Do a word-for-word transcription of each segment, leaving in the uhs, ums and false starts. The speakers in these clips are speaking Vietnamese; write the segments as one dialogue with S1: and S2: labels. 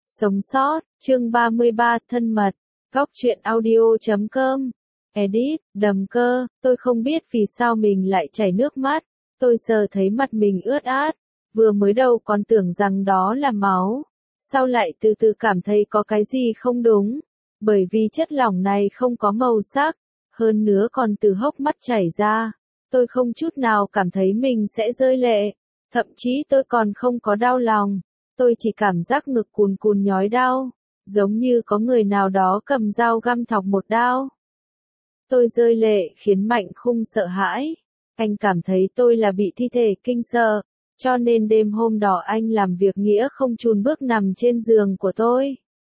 S1: Sống sót, chương ba mươi ba, thân mật, góc truyện audio chấm com, edit, đầm cơ, tôi không biết vì sao mình lại chảy nước mắt, tôi sờ thấy mặt mình ướt át, vừa mới đầu còn tưởng rằng đó là máu, sau lại từ từ cảm thấy có cái gì không đúng, bởi vì chất lỏng này không có màu sắc, hơn nữa còn từ hốc mắt chảy ra, tôi không chút nào cảm thấy mình sẽ rơi lệ, thậm chí tôi còn không có đau lòng. Tôi chỉ cảm giác ngực cùn cùn nhói đau, giống như có người nào đó cầm dao găm thọc một đao. Tôi rơi lệ khiến Mạnh Khung sợ hãi. Anh cảm thấy tôi là bị thi thể kinh sợ, cho nên đêm hôm đó anh làm việc nghĩa không chùn bước nằm trên giường của tôi.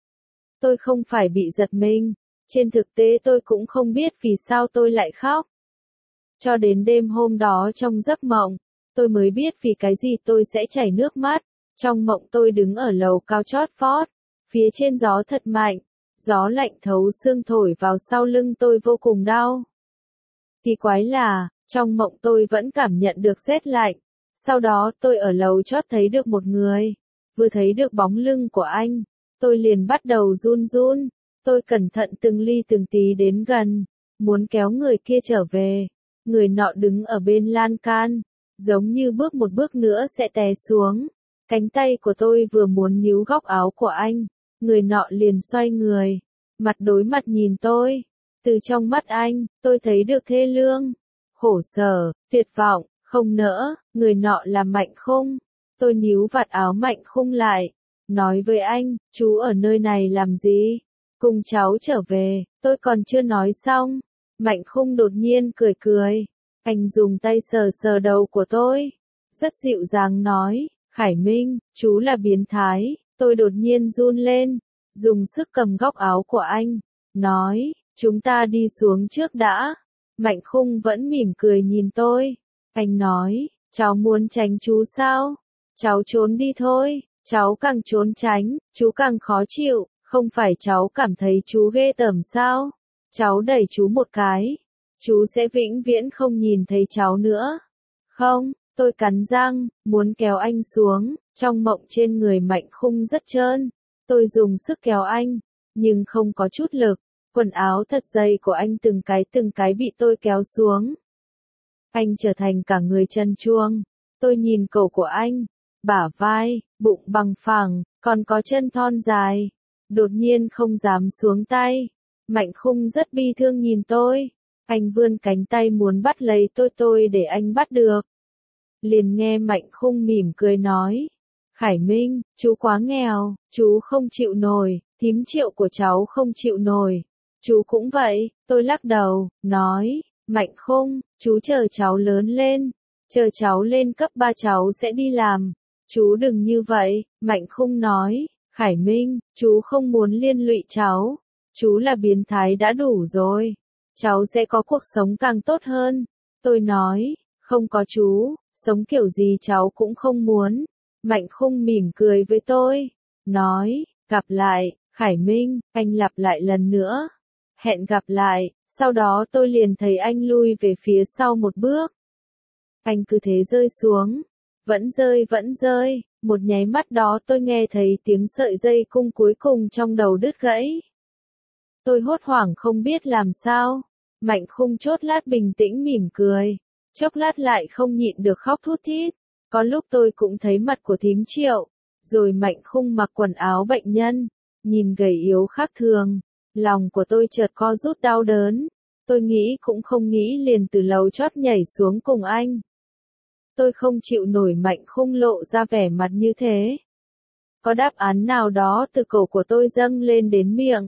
S1: Tôi không phải bị giật mình, trên thực tế tôi cũng không biết vì sao tôi lại khóc. Cho đến đêm hôm đó trong giấc mộng, tôi mới biết vì cái gì tôi sẽ chảy nước mắt. Trong mộng tôi đứng ở lầu cao chót vót, phía trên gió thật mạnh, gió lạnh thấu xương thổi vào sau lưng tôi vô cùng đau. Kỳ quái là, trong mộng tôi vẫn cảm nhận được rét lạnh, sau đó tôi ở lầu chót thấy được một người, vừa thấy được bóng lưng của anh, tôi liền bắt đầu run run, tôi cẩn thận từng ly từng tí đến gần, muốn kéo người kia trở về, người nọ đứng ở bên lan can, giống như bước một bước nữa sẽ té xuống. Cánh tay của tôi vừa muốn níu góc áo của anh, người nọ liền xoay người, mặt đối mặt nhìn tôi. Từ trong mắt anh, tôi thấy được thê lương, khổ sở, tuyệt vọng, không nỡ, người nọ là Mạnh Khung. Tôi níu vạt áo Mạnh Khung lại, nói với anh, chú ở nơi này làm gì? Cùng cháu trở về, tôi còn chưa nói xong. Mạnh Khung đột nhiên cười cười, anh dùng tay sờ sờ đầu của tôi, rất dịu dàng nói. Khải Minh, chú là biến thái, tôi đột nhiên run lên, dùng sức cầm góc áo của anh, nói, chúng ta đi xuống trước đã. Mạnh Khung vẫn mỉm cười nhìn tôi, anh nói, cháu muốn tránh chú sao? Cháu trốn đi thôi, cháu càng trốn tránh, chú càng khó chịu, không phải cháu cảm thấy chú ghê tởm sao? Cháu đẩy chú một cái, chú sẽ vĩnh viễn không nhìn thấy cháu nữa. Không. Tôi cắn răng, muốn kéo anh xuống, trong mộng trên người Mạnh Khung rất trơn. Tôi dùng sức kéo anh, nhưng không có chút lực. Quần áo thật dày của anh từng cái từng cái bị tôi kéo xuống. Anh trở thành cả người trần truông. Tôi nhìn cổ của anh, bả vai, bụng bằng phẳng, còn có chân thon dài. Đột nhiên không dám xuống tay. Mạnh Khung rất bi thương nhìn tôi. Anh vươn cánh tay muốn bắt lấy tôi tôi để anh bắt được. Liền nghe Mạnh Khung mỉm cười nói, Khải Minh, chú quá nghèo, chú không chịu nổi, thím Triệu của cháu không chịu nổi, chú cũng vậy, tôi lắc đầu, nói, Mạnh Khung, chú chờ cháu lớn lên, chờ cháu lên cấp ba cháu sẽ đi làm, chú đừng như vậy, Mạnh Khung nói, Khải Minh, chú không muốn liên lụy cháu, chú là biến thái đã đủ rồi, cháu sẽ có cuộc sống càng tốt hơn, tôi nói, không có chú. Sống kiểu gì cháu cũng không muốn. Mạnh Khung mỉm cười với tôi, nói, gặp lại, Khải Minh, anh lặp lại lần nữa. Hẹn gặp lại, sau đó tôi liền thấy anh lui về phía sau một bước. Anh cứ thế rơi xuống, vẫn rơi vẫn rơi, một nháy mắt đó tôi nghe thấy tiếng sợi dây cung cuối cùng trong đầu đứt gãy. Tôi hốt hoảng không biết làm sao. Mạnh Khung chốt lát bình tĩnh mỉm cười. Chốc lát lại không nhịn được khóc thút thít, có lúc tôi cũng thấy mặt của thím Triệu, rồi Mạnh Khung mặc quần áo bệnh nhân, nhìn gầy yếu khác thường, lòng của tôi chợt co rút đau đớn, tôi nghĩ cũng không nghĩ liền từ lầu chót nhảy xuống cùng anh. Tôi không chịu nổi Mạnh Khung lộ ra vẻ mặt như thế. Có đáp án nào đó từ cổ của tôi dâng lên đến miệng.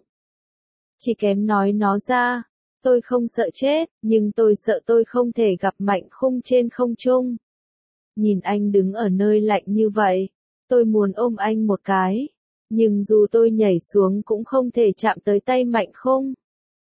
S1: Chỉ kém nói nó ra. Tôi không sợ chết, nhưng tôi sợ tôi không thể gặp Mạnh Khung trên không trung. Nhìn anh đứng ở nơi lạnh như vậy, tôi muốn ôm anh một cái, nhưng dù tôi nhảy xuống cũng không thể chạm tới tay Mạnh Khung.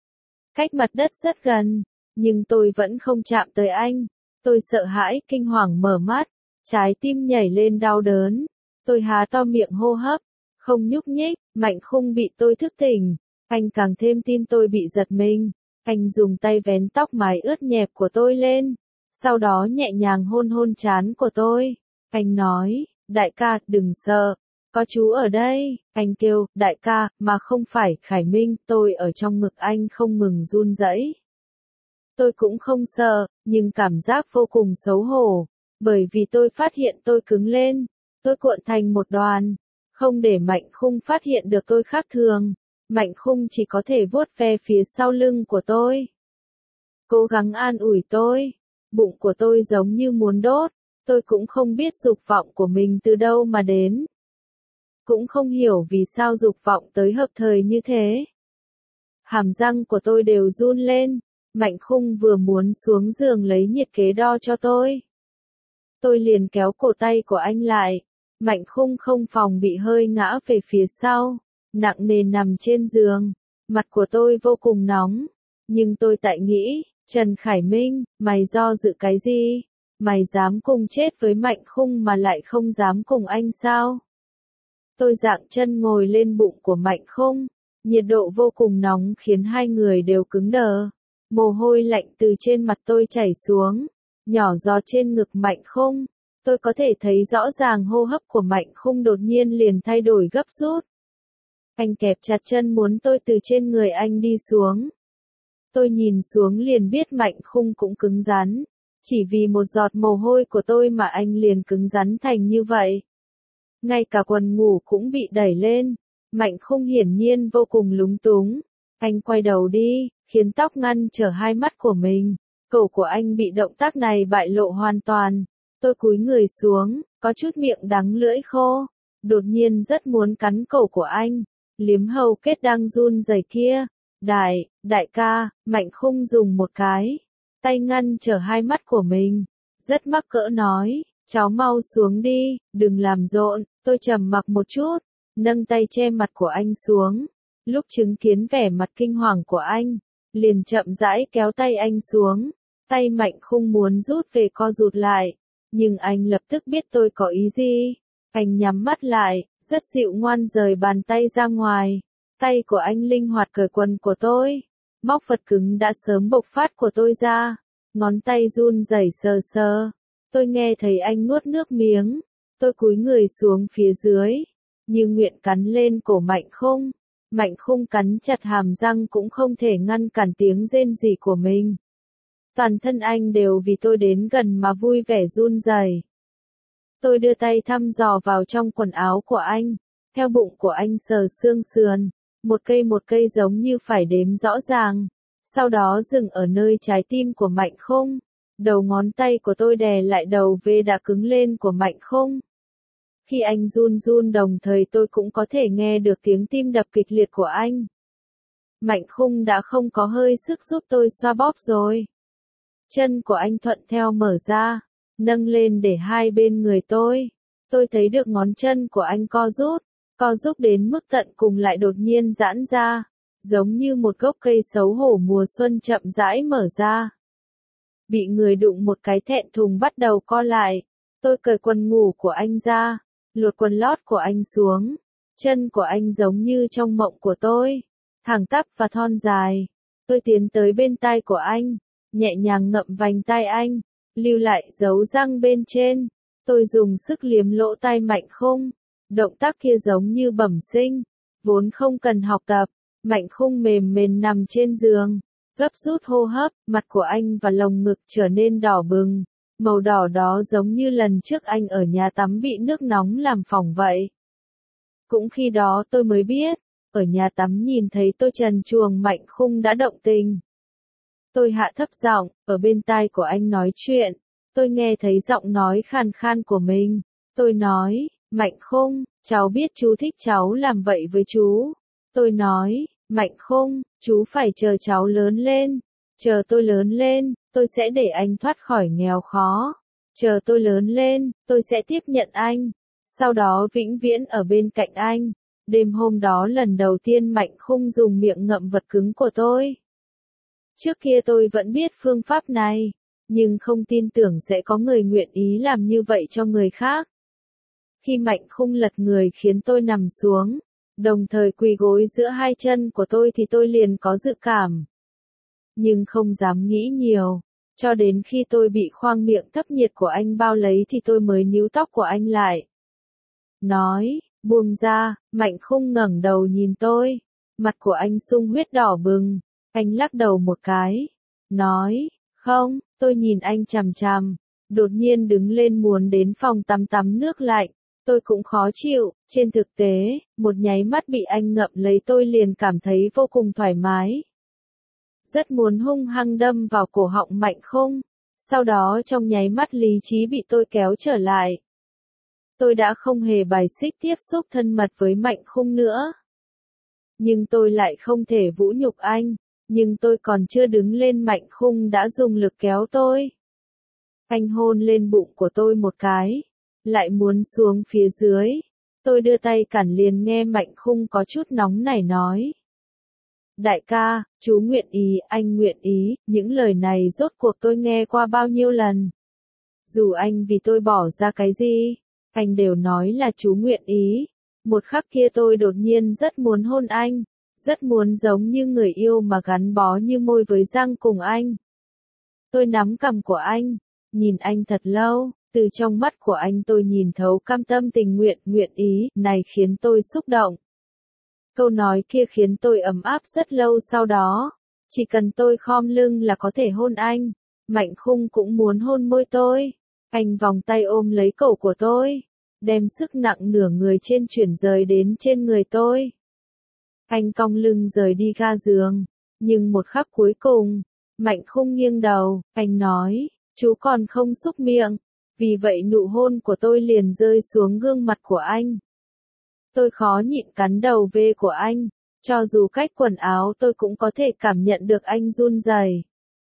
S1: Cách mặt đất rất gần, nhưng tôi vẫn không chạm tới anh. Tôi sợ hãi, kinh hoàng mở mắt, trái tim nhảy lên đau đớn. Tôi há to miệng hô hấp, không nhúc nhích, Mạnh Khung bị tôi thức tỉnh. Anh càng thêm tin tôi bị giật mình. Anh dùng tay vén tóc mái ướt nhẹp của tôi lên, sau đó nhẹ nhàng hôn hôn trán của tôi. Anh nói, đại ca, đừng sợ, có chú ở đây, anh kêu, đại ca, mà không phải Khải Minh, tôi ở trong ngực anh không ngừng run rẩy. Tôi cũng không sợ, nhưng cảm giác vô cùng xấu hổ, bởi vì tôi phát hiện tôi cứng lên, tôi cuộn thành một đoàn, không để Mạnh Khung phát hiện được tôi khác thường. Mạnh Khung chỉ có thể vuốt ve phía sau lưng của tôi, cố gắng an ủi tôi. Bụng của tôi giống như muốn đốt, tôi cũng không biết dục vọng của mình từ đâu mà đến. Cũng không hiểu vì sao dục vọng tới hợp thời như thế. Hàm răng của tôi đều run lên, Mạnh Khung vừa muốn xuống giường lấy nhiệt kế đo cho tôi. Tôi liền kéo cổ tay của anh lại, Mạnh Khung không phòng bị hơi ngã về phía sau, nặng nề nằm trên giường, mặt của tôi vô cùng nóng, nhưng tôi tại nghĩ, Trần Khải Minh, mày do dự cái gì? Mày dám cùng chết với Mạnh Khung mà lại không dám cùng anh sao? Tôi dạng chân ngồi lên bụng của Mạnh Khung, nhiệt độ vô cùng nóng khiến hai người đều cứng đờ. Mồ hôi lạnh từ trên mặt tôi chảy xuống, nhỏ giọt trên ngực Mạnh Khung. Tôi có thể thấy rõ ràng hô hấp của Mạnh Khung đột nhiên liền thay đổi gấp rút. Anh kẹp chặt chân muốn tôi từ trên người anh đi xuống. Tôi nhìn xuống liền biết Mạnh Khung cũng cứng rắn. Chỉ vì một giọt mồ hôi của tôi mà anh liền cứng rắn thành như vậy. Ngay cả quần ngủ cũng bị đẩy lên. Mạnh Khung hiển nhiên vô cùng lúng túng. Anh quay đầu đi, khiến tóc ngăn trở hai mắt của mình. Cổ của anh bị động tác này bại lộ hoàn toàn. Tôi cúi người xuống, có chút miệng đắng lưỡi khô. Đột nhiên rất muốn cắn cổ của anh. Liếm hầu kết đang run rẩy kia. Đại, đại ca, Mạnh Khung dùng một cái tay ngăn trở hai mắt của mình. Rất mắc cỡ nói, cháu mau xuống đi, đừng làm rộn. Tôi trầm mặc một chút, nâng tay che mặt của anh xuống. Lúc chứng kiến vẻ mặt kinh hoàng của anh, liền chậm rãi kéo tay anh xuống. Tay Mạnh Khung muốn rút về co rụt lại, nhưng anh lập tức biết tôi có ý gì. Anh nhắm mắt lại, rất dịu ngoan rời bàn tay ra ngoài. Tay của anh linh hoạt cởi quần của tôi, móc vật cứng đã sớm bộc phát của tôi ra. Ngón tay run rẩy sờ sờ. Tôi nghe thấy anh nuốt nước miếng. Tôi cúi người xuống phía dưới, như nguyện cắn lên cổ Mạnh Khung. Mạnh Khung cắn chặt hàm răng cũng không thể ngăn cản tiếng rên rỉ của mình. Toàn thân anh đều vì tôi đến gần mà vui vẻ run rẩy. Tôi đưa tay thăm dò vào trong quần áo của anh, theo bụng của anh sờ xương sườn, một cây một cây giống như phải đếm rõ ràng. Sau đó dừng ở nơi trái tim của Mạnh Khung. Đầu ngón tay của tôi đè lại đầu vê đã cứng lên của Mạnh Khung. Khi anh run run đồng thời tôi cũng có thể nghe được tiếng tim đập kịch liệt của anh. Mạnh Khung đã không có hơi sức giúp tôi xoa bóp rồi. Chân của anh thuận theo mở ra, nâng lên để hai bên người tôi. Tôi thấy được ngón chân của anh co rút, co rút đến mức tận cùng lại đột nhiên giãn ra, giống như một gốc cây xấu hổ mùa xuân chậm rãi mở ra. Bị người đụng một cái thẹn thùng bắt đầu co lại. Tôi cởi quần ngủ của anh ra, lột quần lót của anh xuống. Chân của anh giống như trong mộng của tôi, thẳng tắp và thon dài. Tôi tiến tới bên tai của anh, nhẹ nhàng ngậm vành tai anh, lưu lại dấu răng bên trên. Tôi dùng sức liếm lỗ tai Mạnh Khung. Động tác kia giống như bẩm sinh, vốn không cần học tập. Mạnh Khung mềm mềm nằm trên giường, gấp rút hô hấp, mặt của anh và lồng ngực trở nên đỏ bừng. Màu đỏ đó giống như lần trước anh ở nhà tắm bị nước nóng làm phỏng vậy. Cũng khi đó tôi mới biết, ở nhà tắm nhìn thấy tôi trần truồng Mạnh Khung đã động tình. Tôi hạ thấp giọng, ở bên tai của anh nói chuyện. Tôi nghe thấy giọng nói khàn khan của mình. Tôi nói, Mạnh Khung, cháu biết chú thích cháu làm vậy với chú. Tôi nói, Mạnh Khung, chú phải chờ cháu lớn lên. Chờ tôi lớn lên, tôi sẽ để anh thoát khỏi nghèo khó. Chờ tôi lớn lên, tôi sẽ tiếp nhận anh. Sau đó vĩnh viễn ở bên cạnh anh. Đêm hôm đó lần đầu tiên Mạnh Khung dùng miệng ngậm vật cứng của tôi. Trước kia tôi vẫn biết phương pháp này, nhưng không tin tưởng sẽ có người nguyện ý làm như vậy cho người khác. Khi Mạnh Khung lật người khiến tôi nằm xuống, đồng thời quỳ gối giữa hai chân của tôi thì tôi liền có dự cảm. Nhưng không dám nghĩ nhiều, cho đến khi tôi bị khoang miệng thấp nhiệt của anh bao lấy thì tôi mới níu tóc của anh lại. Nói, Buông ra, Mạnh Khung ngẩng đầu nhìn tôi. Mặt của anh sung huyết đỏ bừng. Anh lắc đầu một cái. Nói, không, tôi nhìn anh chằm chằm. Đột nhiên đứng lên muốn đến phòng tắm tắm nước lạnh. Tôi cũng khó chịu, trên thực tế, một nháy mắt bị anh ngậm lấy tôi liền cảm thấy vô cùng thoải mái. Rất muốn hung hăng đâm vào cổ họng Mạnh Khung. Sau đó trong nháy mắt lý trí bị tôi kéo trở lại. Tôi đã không hề bài xích tiếp xúc thân mật với Mạnh Khung nữa. Nhưng tôi lại không thể vũ nhục anh. Nhưng tôi còn chưa đứng lên Mạnh Khung đã dùng lực kéo tôi. Anh hôn lên bụng của tôi một cái. Lại muốn xuống phía dưới. Tôi đưa tay cản liền nghe Mạnh Khung có chút nóng nảy nói. Đại ca, chú nguyện ý, anh nguyện ý, những lời này rốt cuộc tôi nghe qua bao nhiêu lần. Dù anh vì tôi bỏ ra cái gì, anh đều nói là chú nguyện ý. Một khắc kia tôi đột nhiên rất muốn hôn anh, rất muốn giống như người yêu mà gắn bó như môi với răng cùng anh. Tôi nắm cằm của anh, nhìn anh thật lâu, từ trong mắt của anh tôi nhìn thấu cam tâm tình nguyện, nguyện ý, này khiến tôi xúc động. Câu nói kia khiến tôi ấm áp rất lâu sau đó, chỉ cần tôi khom lưng là có thể hôn anh. Mạnh Khung cũng muốn hôn môi tôi. Anh vòng tay ôm lấy cổ của tôi, đem sức nặng nửa người trên chuyển rời đến trên người tôi. Anh cong lưng rời đi ga giường, nhưng một khắc cuối cùng, Mạnh Khung nghiêng đầu, anh nói, chú còn không xúc miệng, vì vậy nụ hôn của tôi liền rơi xuống gương mặt của anh. Tôi khó nhịn cắn đầu V của anh, cho dù cách quần áo tôi cũng có thể cảm nhận được anh run rẩy.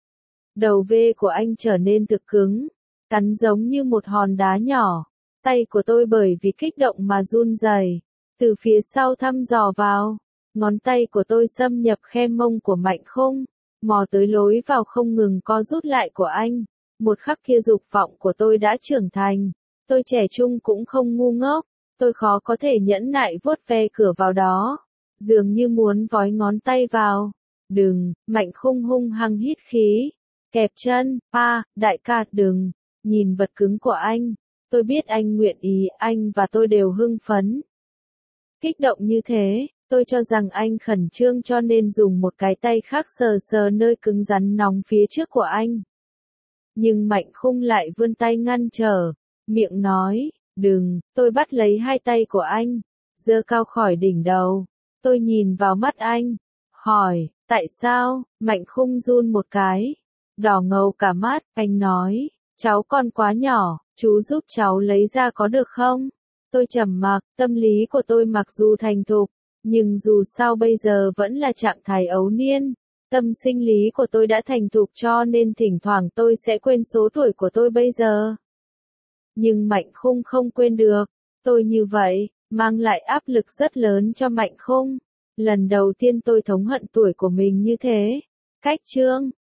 S1: Đầu V của anh trở nên thực cứng, cắn giống như một hòn đá nhỏ. Tay của tôi bởi vì kích động mà run rẩy, từ phía sau thăm dò vào. Ngón tay của tôi xâm nhập khe mông của Mạnh Khung, mò tới lối vào không ngừng co rút lại của anh. Một khắc kia dục vọng của tôi đã trưởng thành. Tôi trẻ trung cũng không ngu ngốc. Tôi khó có thể nhẫn nại vuốt ve cửa vào đó. Dường như muốn vói ngón tay vào. Đừng, Mạnh Khung hung hăng hít khí. Kẹp chân, pa, đại ca, đừng. Nhìn vật cứng của anh. Tôi biết anh nguyện ý, anh và tôi đều hưng phấn. Kích động như thế, tôi cho rằng anh khẩn trương cho nên dùng một cái tay khác sờ sờ nơi cứng rắn nóng phía trước của anh. Nhưng Mạnh Khung lại vươn tay ngăn trở, miệng nói, đừng, tôi bắt lấy hai tay của anh, giơ cao khỏi đỉnh đầu. Tôi nhìn vào mắt anh, hỏi, tại sao? Mạnh Khung run một cái, đỏ ngầu cả mắt, anh nói, cháu còn quá nhỏ, chú giúp cháu lấy ra có được không? Tôi trầm mặc, tâm lý của tôi mặc dù thành thục, nhưng dù sao bây giờ vẫn là trạng thái ấu niên. Tâm sinh lý của tôi đã thành thục cho nên thỉnh thoảng tôi sẽ quên số tuổi của tôi bây giờ. Nhưng Mạnh Khung không quên được. Tôi như vậy, mang lại áp lực rất lớn cho Mạnh Khung. Lần đầu tiên tôi thống hận tuổi của mình như thế. Cách chương